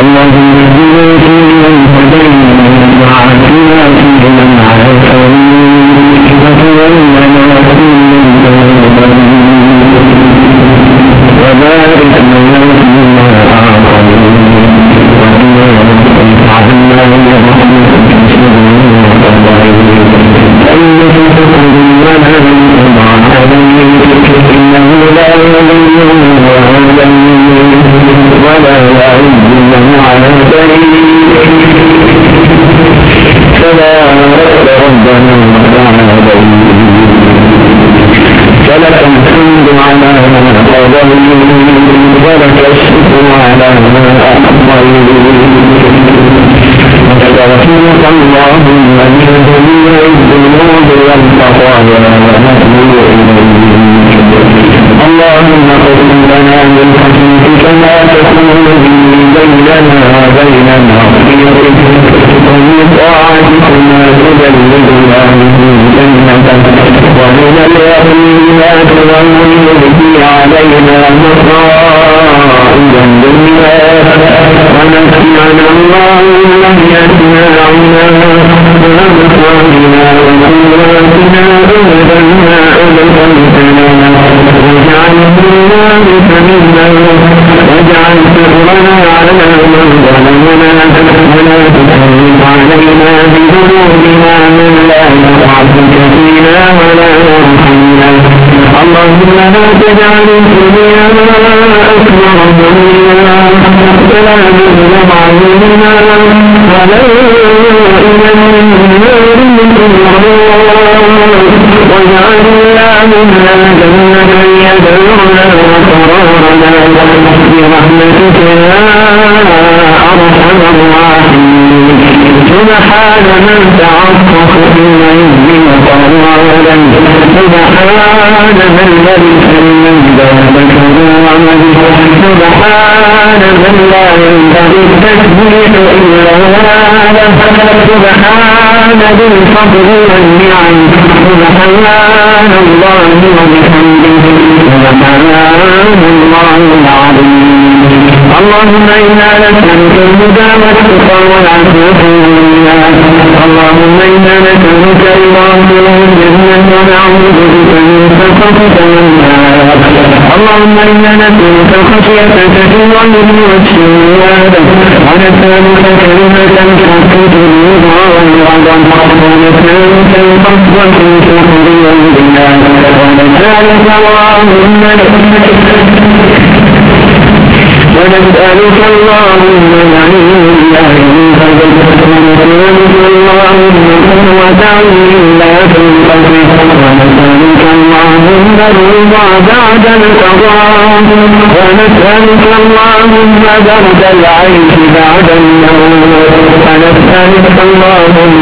اللهم اهدنا فيمن هديت وعافنا فيمن عافيت وتولنا فيمن توليت وبارك لنا فيما أعطيت وقنا واصرف عنا برحمتك شر ما قضيت فإنك تقضي ولا يقضى عليك إنه لا يضل من واليت ولا يعز من عاديت تباركت ربنا وتعاليت فلك الحمد على ما قضيت ولك الشكر على ما أعطيت نستغفرك اللهم من جميع الذنوب والخطايا ونتوب إليك اللهم اغفر لنا من خشيتك ما تكون به بيننا وبين معصيتك ومن طاعتك ما تبلغنا به جنتك ومن اليقين ما تهون به علينا مصائب الدنيا ونسمعنا اللهم بأسماعنا وأبصارنا وقواتنا أبدا ما أبقيتنا واجعله الوارث منا واجعل ثأرنا على من ظلمنا ولا تسلط علينا بذنوبنا من لا يخافك فينا ولا يرحمنا اللهم لا تجعل الدنيا أكبر همنا ولا مبلغ علمنا ولا إلى النار واجعل اللهم جنة يدعونا وقرارنا برحمتك يا أرحم الراحمين سبحان من تعطف بالعز وقرالا سبحان من لبس المجد وكرامه سبحان من لا ينبغي التسبيح إلا له سبحان ذي الفضل والنعم سبحان الله وبحمده سبحان الله العظيم اللهم إنا نسألك الهدى والتقى والعفو والغنى اللهم إنا نسألك رضاك والجنة ونعوذ بك من سخطك والنار اللهم إنا نسألك خشيتك في الغيب والشهادة ونسألك كلمة الحق في الرضا والغضب ونسألك القصد في الشكر والبلاد ونسألك اللهم ونسألك اللهم العلم لا ينفذ ونسألك اللهم قوة لا تنقذ ونسألك اللهم الرضا بعد القضاء ونسألك اللهم برد العيش بعد الموت ونسألك اللهم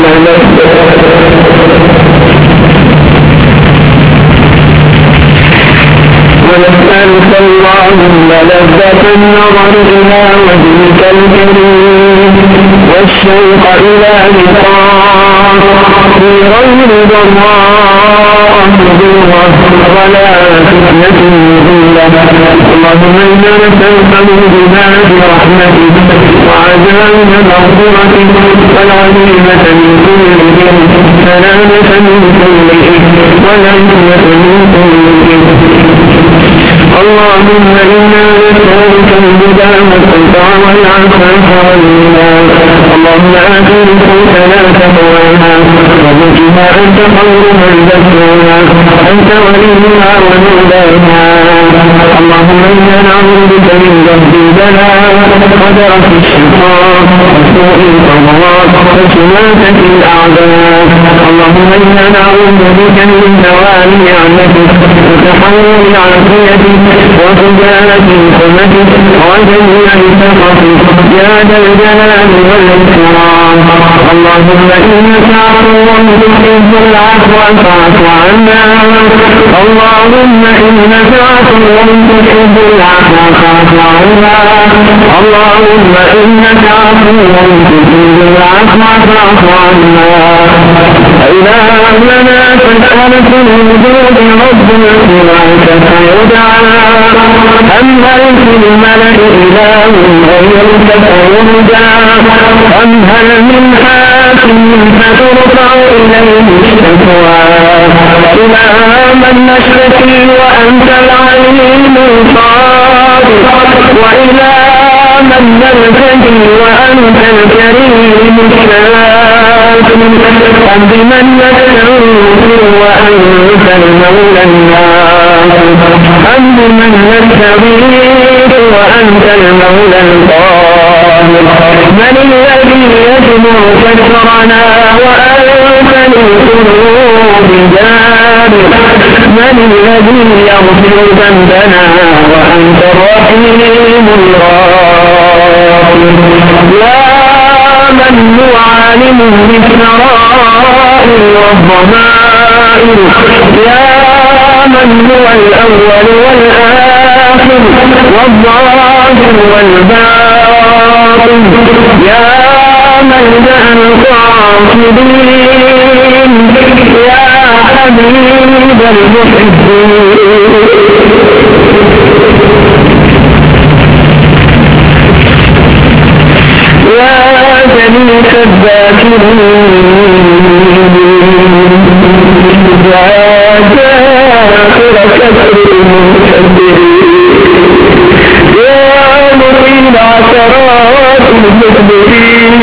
ونسألك اللهم لذة النظر إلى وجهك الكريم والشوق إلى لقاء في غير ضراء ولا فتنة مضلة اللهم إنا نسألك من جبال رحمتك وعجائب مغفرتك والغنيمة من كل إثم سلامة من كل إثم والعزة من كل إثم اللهم إنا نسألك الهدى والتقى والعفاف والغنى اللهم آت نفوسنا تقواها وزكها أنت خير من زكاها أنت وليها ومولاها اللهم إنا نعوذ بك من جهد البلاء ودرك الشقاء وسوء القضاء وشماتة الأعداء اللهم إنا نعوذ بك من زوال نعمتك وتحول عافيتك وفجاءة حكمتك وجميع سخطك يا ذا الجلال والإكرام اللهم إنك عفو تحب العفو فاعف عنا اللهم إنك عفو تحب العفو فاعف عنا اللهم إنك عفو تحب العفو فاعف عنا إلهنا فاسأل في الوجود رب سواك فيدعى أم هل في الملأ إله غيرك فيرجى أم هل من حاكم فترفع إليه الشكوى إلى من نشتكي وأنت العليم القادر وإلى من نلتجي وأنت الكريم الشاكر أم بمن نستغفر وأنت المولى الناصر أم بمن نستغيث وأنت المولى القاهر من الذي يجبر كسرنا وأنت للقلوب جابر من الذي يغفر ذنبنا وأنت الرحيم الغافر يا من هو عالم بالسرائر والضمائر يا من هو الأول والآخر والظاهر والباطن يا ملجأ القاصدين يا حبيب المحبين يا جليس الذاكرين يا جاخر كسر المكبرين يا مقيل عثرات المكبرين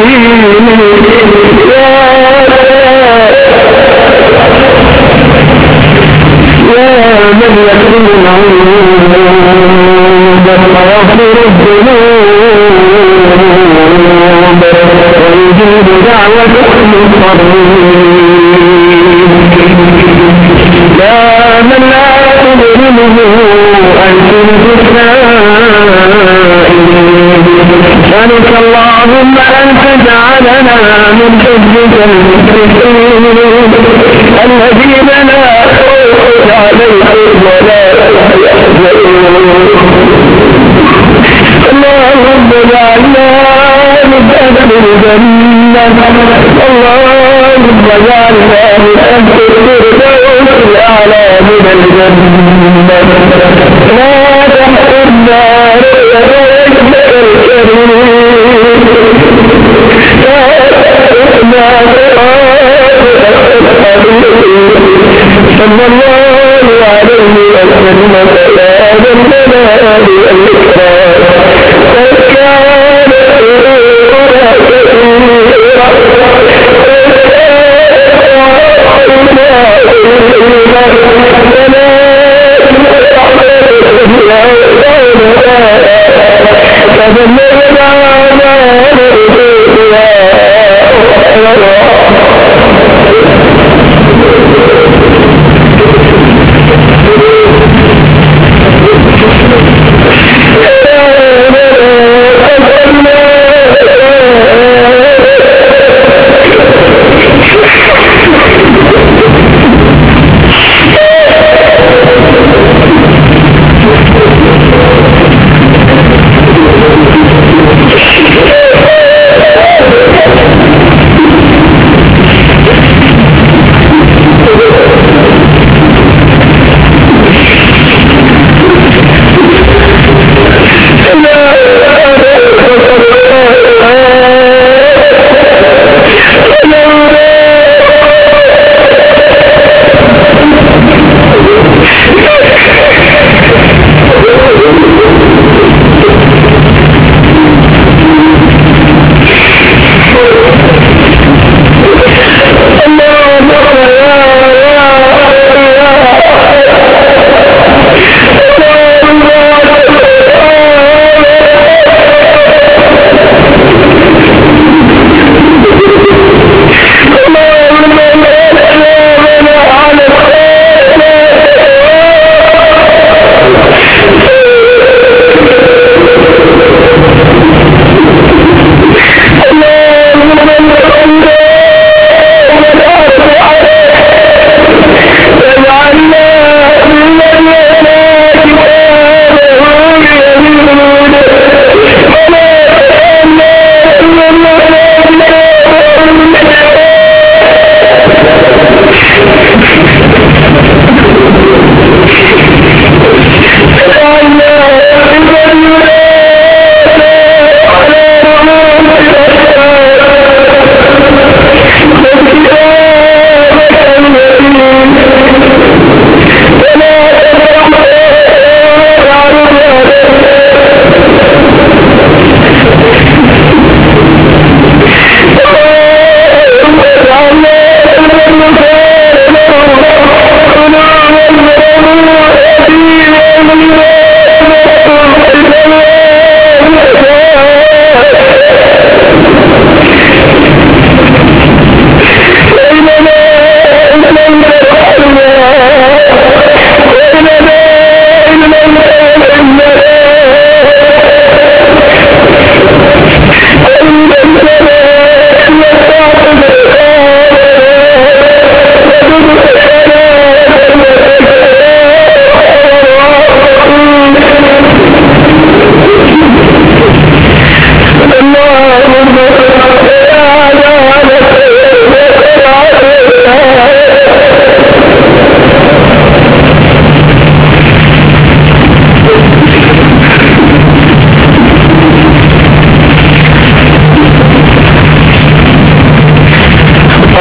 يا من يكون العيوب ويغفر الذنوب ويجيب دعوة المضطرين يا من لا تظلمه ألسنة السائلين نسألك اللهم أن تجعلنا من حزبك المشركين الذين لا خوف عليهم ولا يحزنون اللهم اجعلنا من أهل الجنة اللهم اجعلنا من أهل الفردوس الأعلى من الجنة لا تحرمنا رؤيتك الكريم لا تحرمنا صلى الله عليه وسلم على الجلال والإكرام وكان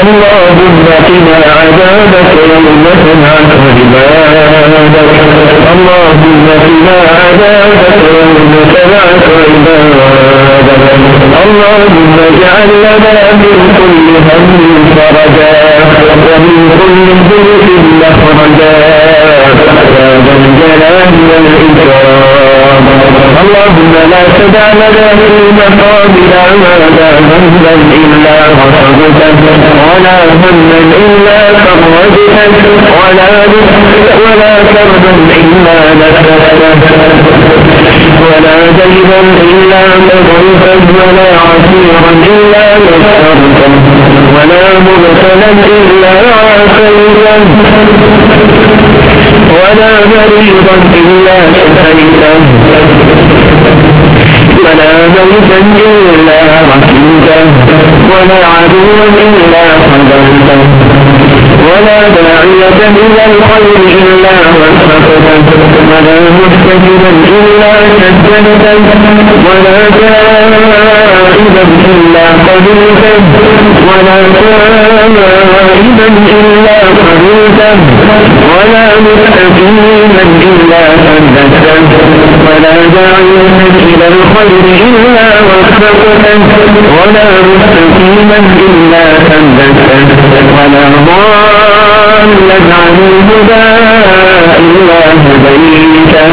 اللهم قنا عذابك يوم تبعث عبادك اللهم قنا عذابك يوم تبعث عبادك اللهم اجعل لنا من كل هم فرجا ومن كل ضيق مخرجا يا ذا الجلال والإكرام اللهم لا تدع لنا في مقامنا هذا ذنبا إلا غفرته ولا هما إلا فرجته ولا كربا إلا نفسته ولا دينا إلا قضيته ولا عسيرا إلا يسرته ولا مبتلا إلا عافيته ولا مريضا إلا شفيته ولا ميتا إلا رحمته ولا عدوا إلا خذلته ولا داعية إلى الخير إلا وفقته ولا محتجبا إلا سددته ولا تائبا إلا قبلته ولا تائبا إلا قبلته ولا مستقيما إلا ثبته ولا داعية إلى الخير إلا وفقته ولا مستقيما إلا ثبته ولا ضالا عن الهدى إلا هديته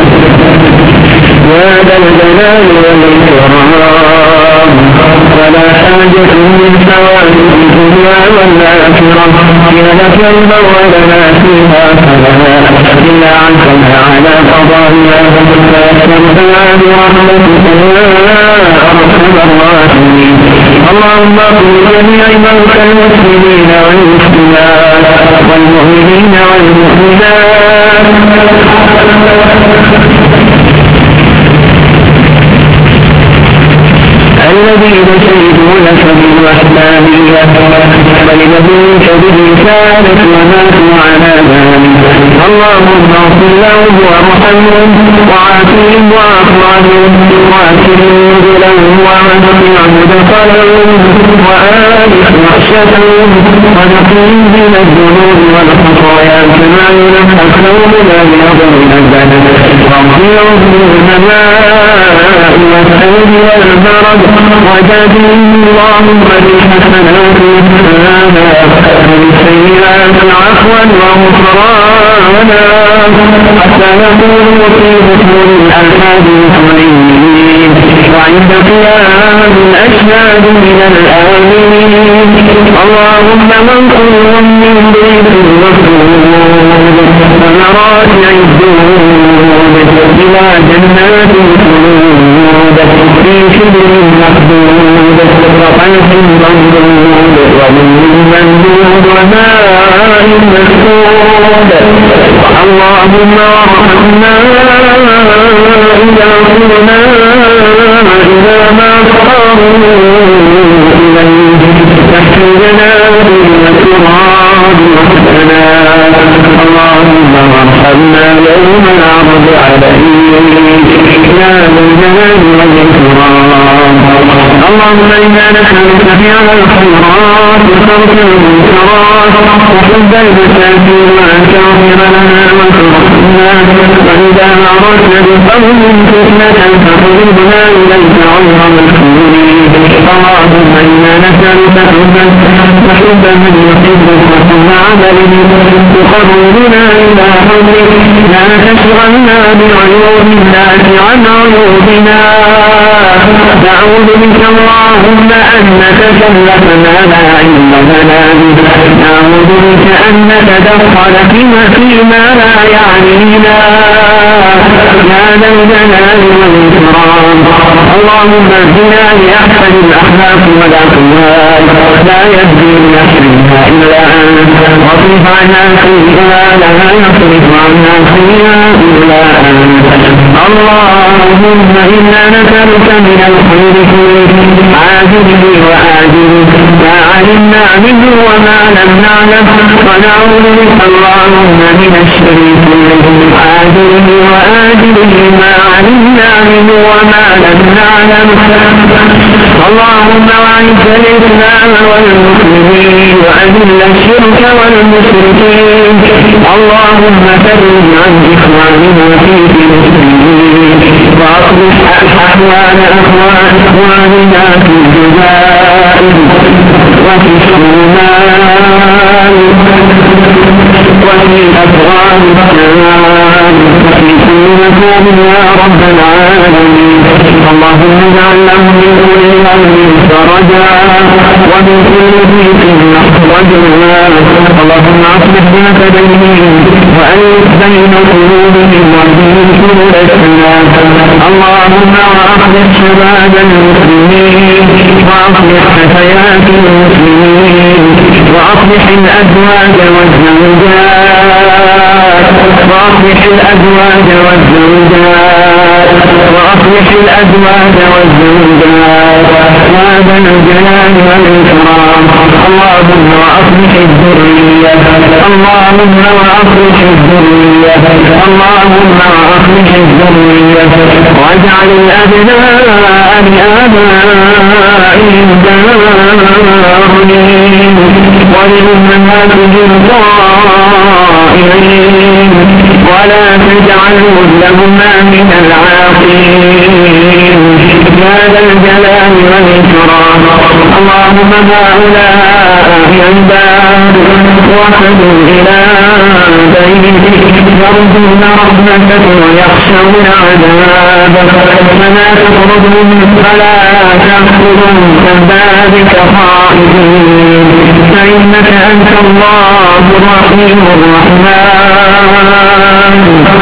يا ذا الجلال والإكرام ولا حاجة من حوائج الدنيا والآخرة هي لك البر لنا فيها فلا إلا عنك على قضائها فاستغفرها برحمتك يا أرحم الراحمين اللهم اغفر جميع موتى المسلمين والمسلمات والمؤمنين والمؤمنات الذين شهدوا لك بالوحدانية ولنبيك بالرسالة وماتوا على ذلك اللهم اغفر لهم وارحمهم وعافهم واعف عنهم واكرم نزلهم ووسع مدخلهم وآلف وحشتهم ونقهم من الذنوب والخطايا كما ينقى الثوب الأبيض من الدنس واغفرهم بالماء والثلج والبرد وجازهم اللهم بالحسنات إحسانا وبالسيئات عفوا وغفرانا حتى نكون في بطون الأحاديث والإنجيل وعند قيام الأشهاد من الآمين اللهم من كلهم من بيت المخلود ومراجع الدود إلى جنات الخلود في شبر مخدود وقلب ممدود وظل ممدود وماء مسكود اللهم وارحمنا إذا قلنا إذا ما صاروا إليه تحتنا بالتراب وحدنا اللهم وارحمنا يوم العرض عليك يا ذا الجلال والإكرام اللهم إنا نسألك فعل الخيرات وترك المنكرات وحب المساكين وأن تغفر لنا وترحمنا وإذا أردنا بقوم فتنة فقربنا إليك غير مفتونين اللهم إنا نسألك حب من يحبك وحب عمل تقربنا إلى حبك لا تشغلنا بعيوب الناس عن عيوبنا نعوذ بك اللهم أن نتكلف ما لا علم لنا به نعوذ بك أن نتدخل فيما لا يعنينا يا ذا الجلال والإكرام اللهم اهدنا لأحسن الأخلاق والأقوال لا يهدي لأحسنها إلا أنت واصرف عنا سيئها لا يصرف عنا سيئها إلا أنت اللهم إنا نسألك من الخير كله عاجله وآجله ما علمنا منه وما لم نعلم ونعوذ بك اللهم من الشر كله عاجله وآجله ما علمنا منه وما لم نعلم اللهم أعز الإسلام والمسلمين وأذل الشرك والمشركين. اللهم فرج عن إخواننا في فلسطين وأصلح أحوال إخواننا في الجزائر وفي الصومال وفي أفغانستان وفي كل مكان يا رب العالمين. اللهم اجعل لهم من كل هم فرجا ومن كل ضيق مخرجا. اللهم اصلح ذات بينهم وألف بين قلوبهم واهدهم سبل السلام. اللهم واصلح شباب المسلمين واصلح فتيات المسلمين واصلح الأزواج والزوجات واصلح الأزواج والزوجات وأصلح الأزواج والزوجات يا ذا الجلال والإكرام. اللهم وأصلح الذرية اللهم وأصلح الذرية اللهم وأصلح الذرية واجعل الأبناء لآبائهم داعين ولأمهاتهم طائعين ولا تجعلهم لهما من العاقين يا ذا الجلال والإكرام. اللهم هؤلاء عباد وحدوا إلى بيتك يرجون رحمتك ويخشون عذابك فلا تطردهم فلا تأخذهم كذلك خائفين فإنك أنت الله الرحيم الرحمن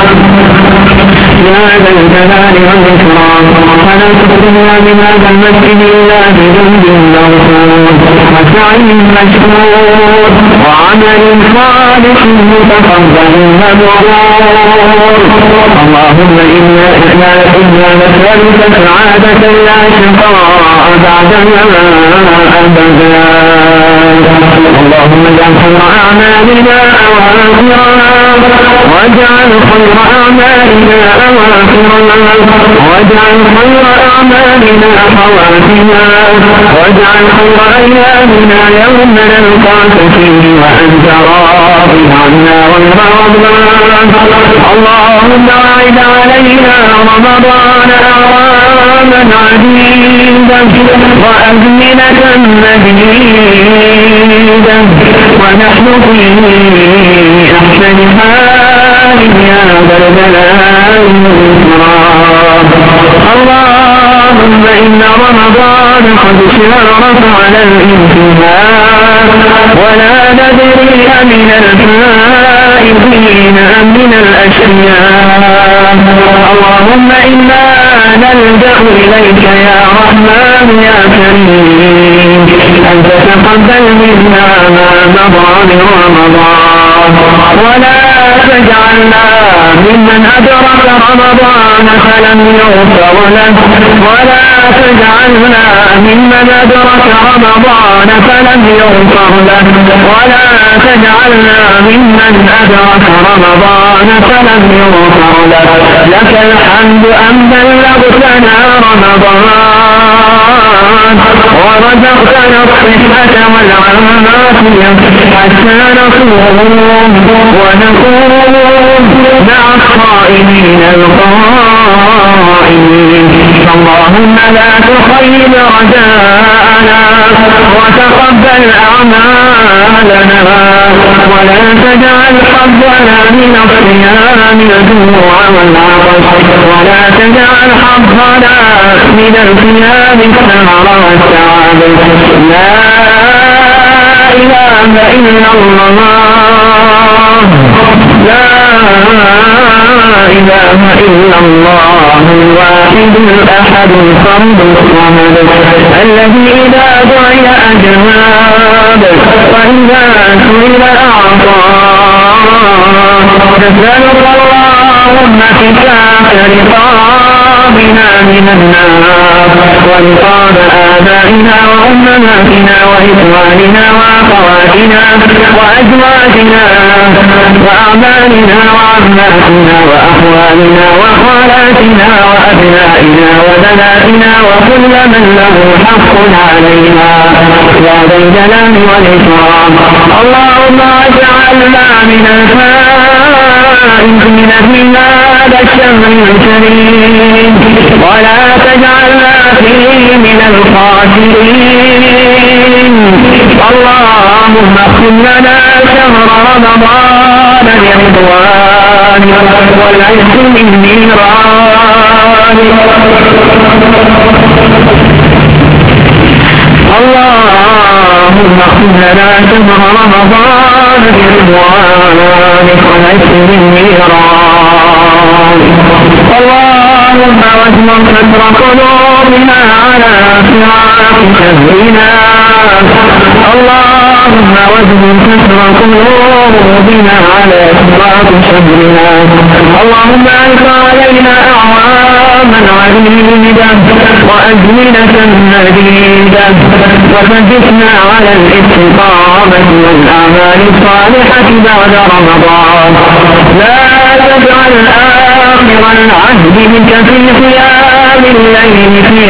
يا ذا الجلال والإكرام. فلا تخرجنا من هذا المسجد إلا بذنب مغفور وسعي مشكور وعمل صالح متقبل مبرور. اللهم إنا نسألك سعادة لا شقاء بعدها أبدا. اللهم اجعل خير أعمالنا أواخرها واجعل خير أعمالنا أواخرها واجعل خير أعمالنا خواتمها واجعل خير أيامنا يوم نلقاك فيه وأنت راض عنا غير غضبان. اللهم أعد علينا رمضان أعواما عديدة وأزمنة مديدة ونحن في أحسن حال يا ذا الجلال والإكرام. اللهم إن رمضان قد شرف على الانتهاء ولا ندري من الفائزين أم من الأشقياء. اللهم إنا نلجأ إليك يا رحمن يا كريم أن تتقبل منا ما مضى من رمضان ولا تجعلنا ممن أدرك رمضان فلم يغفر له ولا تجعلنا ممن أدرك رمضان فلم يغفر له ولا تجعلنا ممن أدرك رمضان فلم يغفر له. لك الحمد أن بلغتنا رمضان ورزقتنا الصحة والعافية حتى نصوم ونقوم مع الصائمين القائمين. اللهم لا تخيب رجاءنا وتقبل أعمالنا ولا تجعل حظنا من الصيام الجوع والعطش ولا تجعل حظنا من القيام السهر والتعب. لا إله إلا الله لا إله إلا الله الواحد الأحد الفرد الصمد الذي إذا دعي أجاب وإذا سئل أعطى. نسألك اللهم فكاك رقاب بنا من النار ورقاب آبائنا وأمهاتنا وإخواننا وأخواتنا وأزواجنا وأعمالنا وعماتنا وأخوالنا وخالاتنا وأبنائنا وبناتنا وكل من له حق علينا يا ذا الجلال والإكرام. اللهم اجعلنا من الفائزين في هذا الشهر الكريم ولا تجعلنا فيه من الخاسرين. اللهم اختم لنا شهر رمضان برضوانك والعز من نيرانك. اللهم اختم لنا شهر رمضان برضوانك والعز من نيرانك. اللهم واجمع كسر قلوبنا على فراق شهرنا. اللهم واجمع كسر قلوبنا على فراق شهرنا. اللهم ألق علينا أعواما عديدة وأزمنة مديدة وثبتنا على الاستقامة والأعمال الصالحة بعد رمضان. لا تجعل آخر العهد بك في قيام الليل في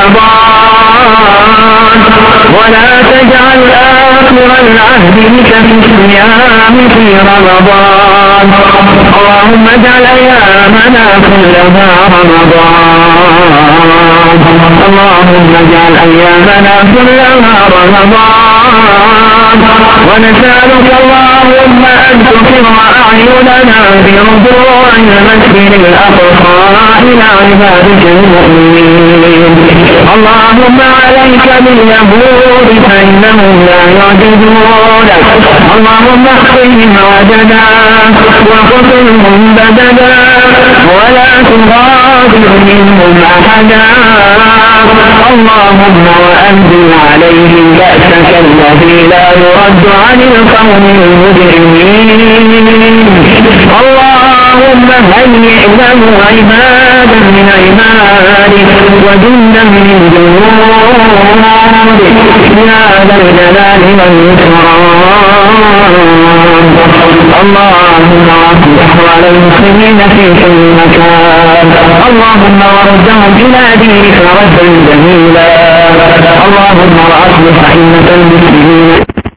رمضان ولا تجعل آخر العهد بك في الصيام في رمضان. اللهم اجعل أيامنا كلها رمضان. اللهم اجعل أيامنا كلها رمضان. ونسألك اللهم أن تقر أعيننا برجوع المسجد الأقصى إلى عبادك المؤمنين. اللهم عليك باليهود فإنهم لا يعجزونك. اللهم احصهم عددا وقتلهم بددا ولا تغادر منهم أحدا. اللهم وأنزل عليهم بأسك الذي لا يرد عن القوم المجرمين. اللهم هيئ له عبادا من عبادك وجندا من جنودك يا ذا الجلال والإكرام. اللهم اصلح أحوال المسلمين في كل مكان. اللهم وردهم إلى دينك ردا جميلا. اللهم واصلح أئمة المسلمين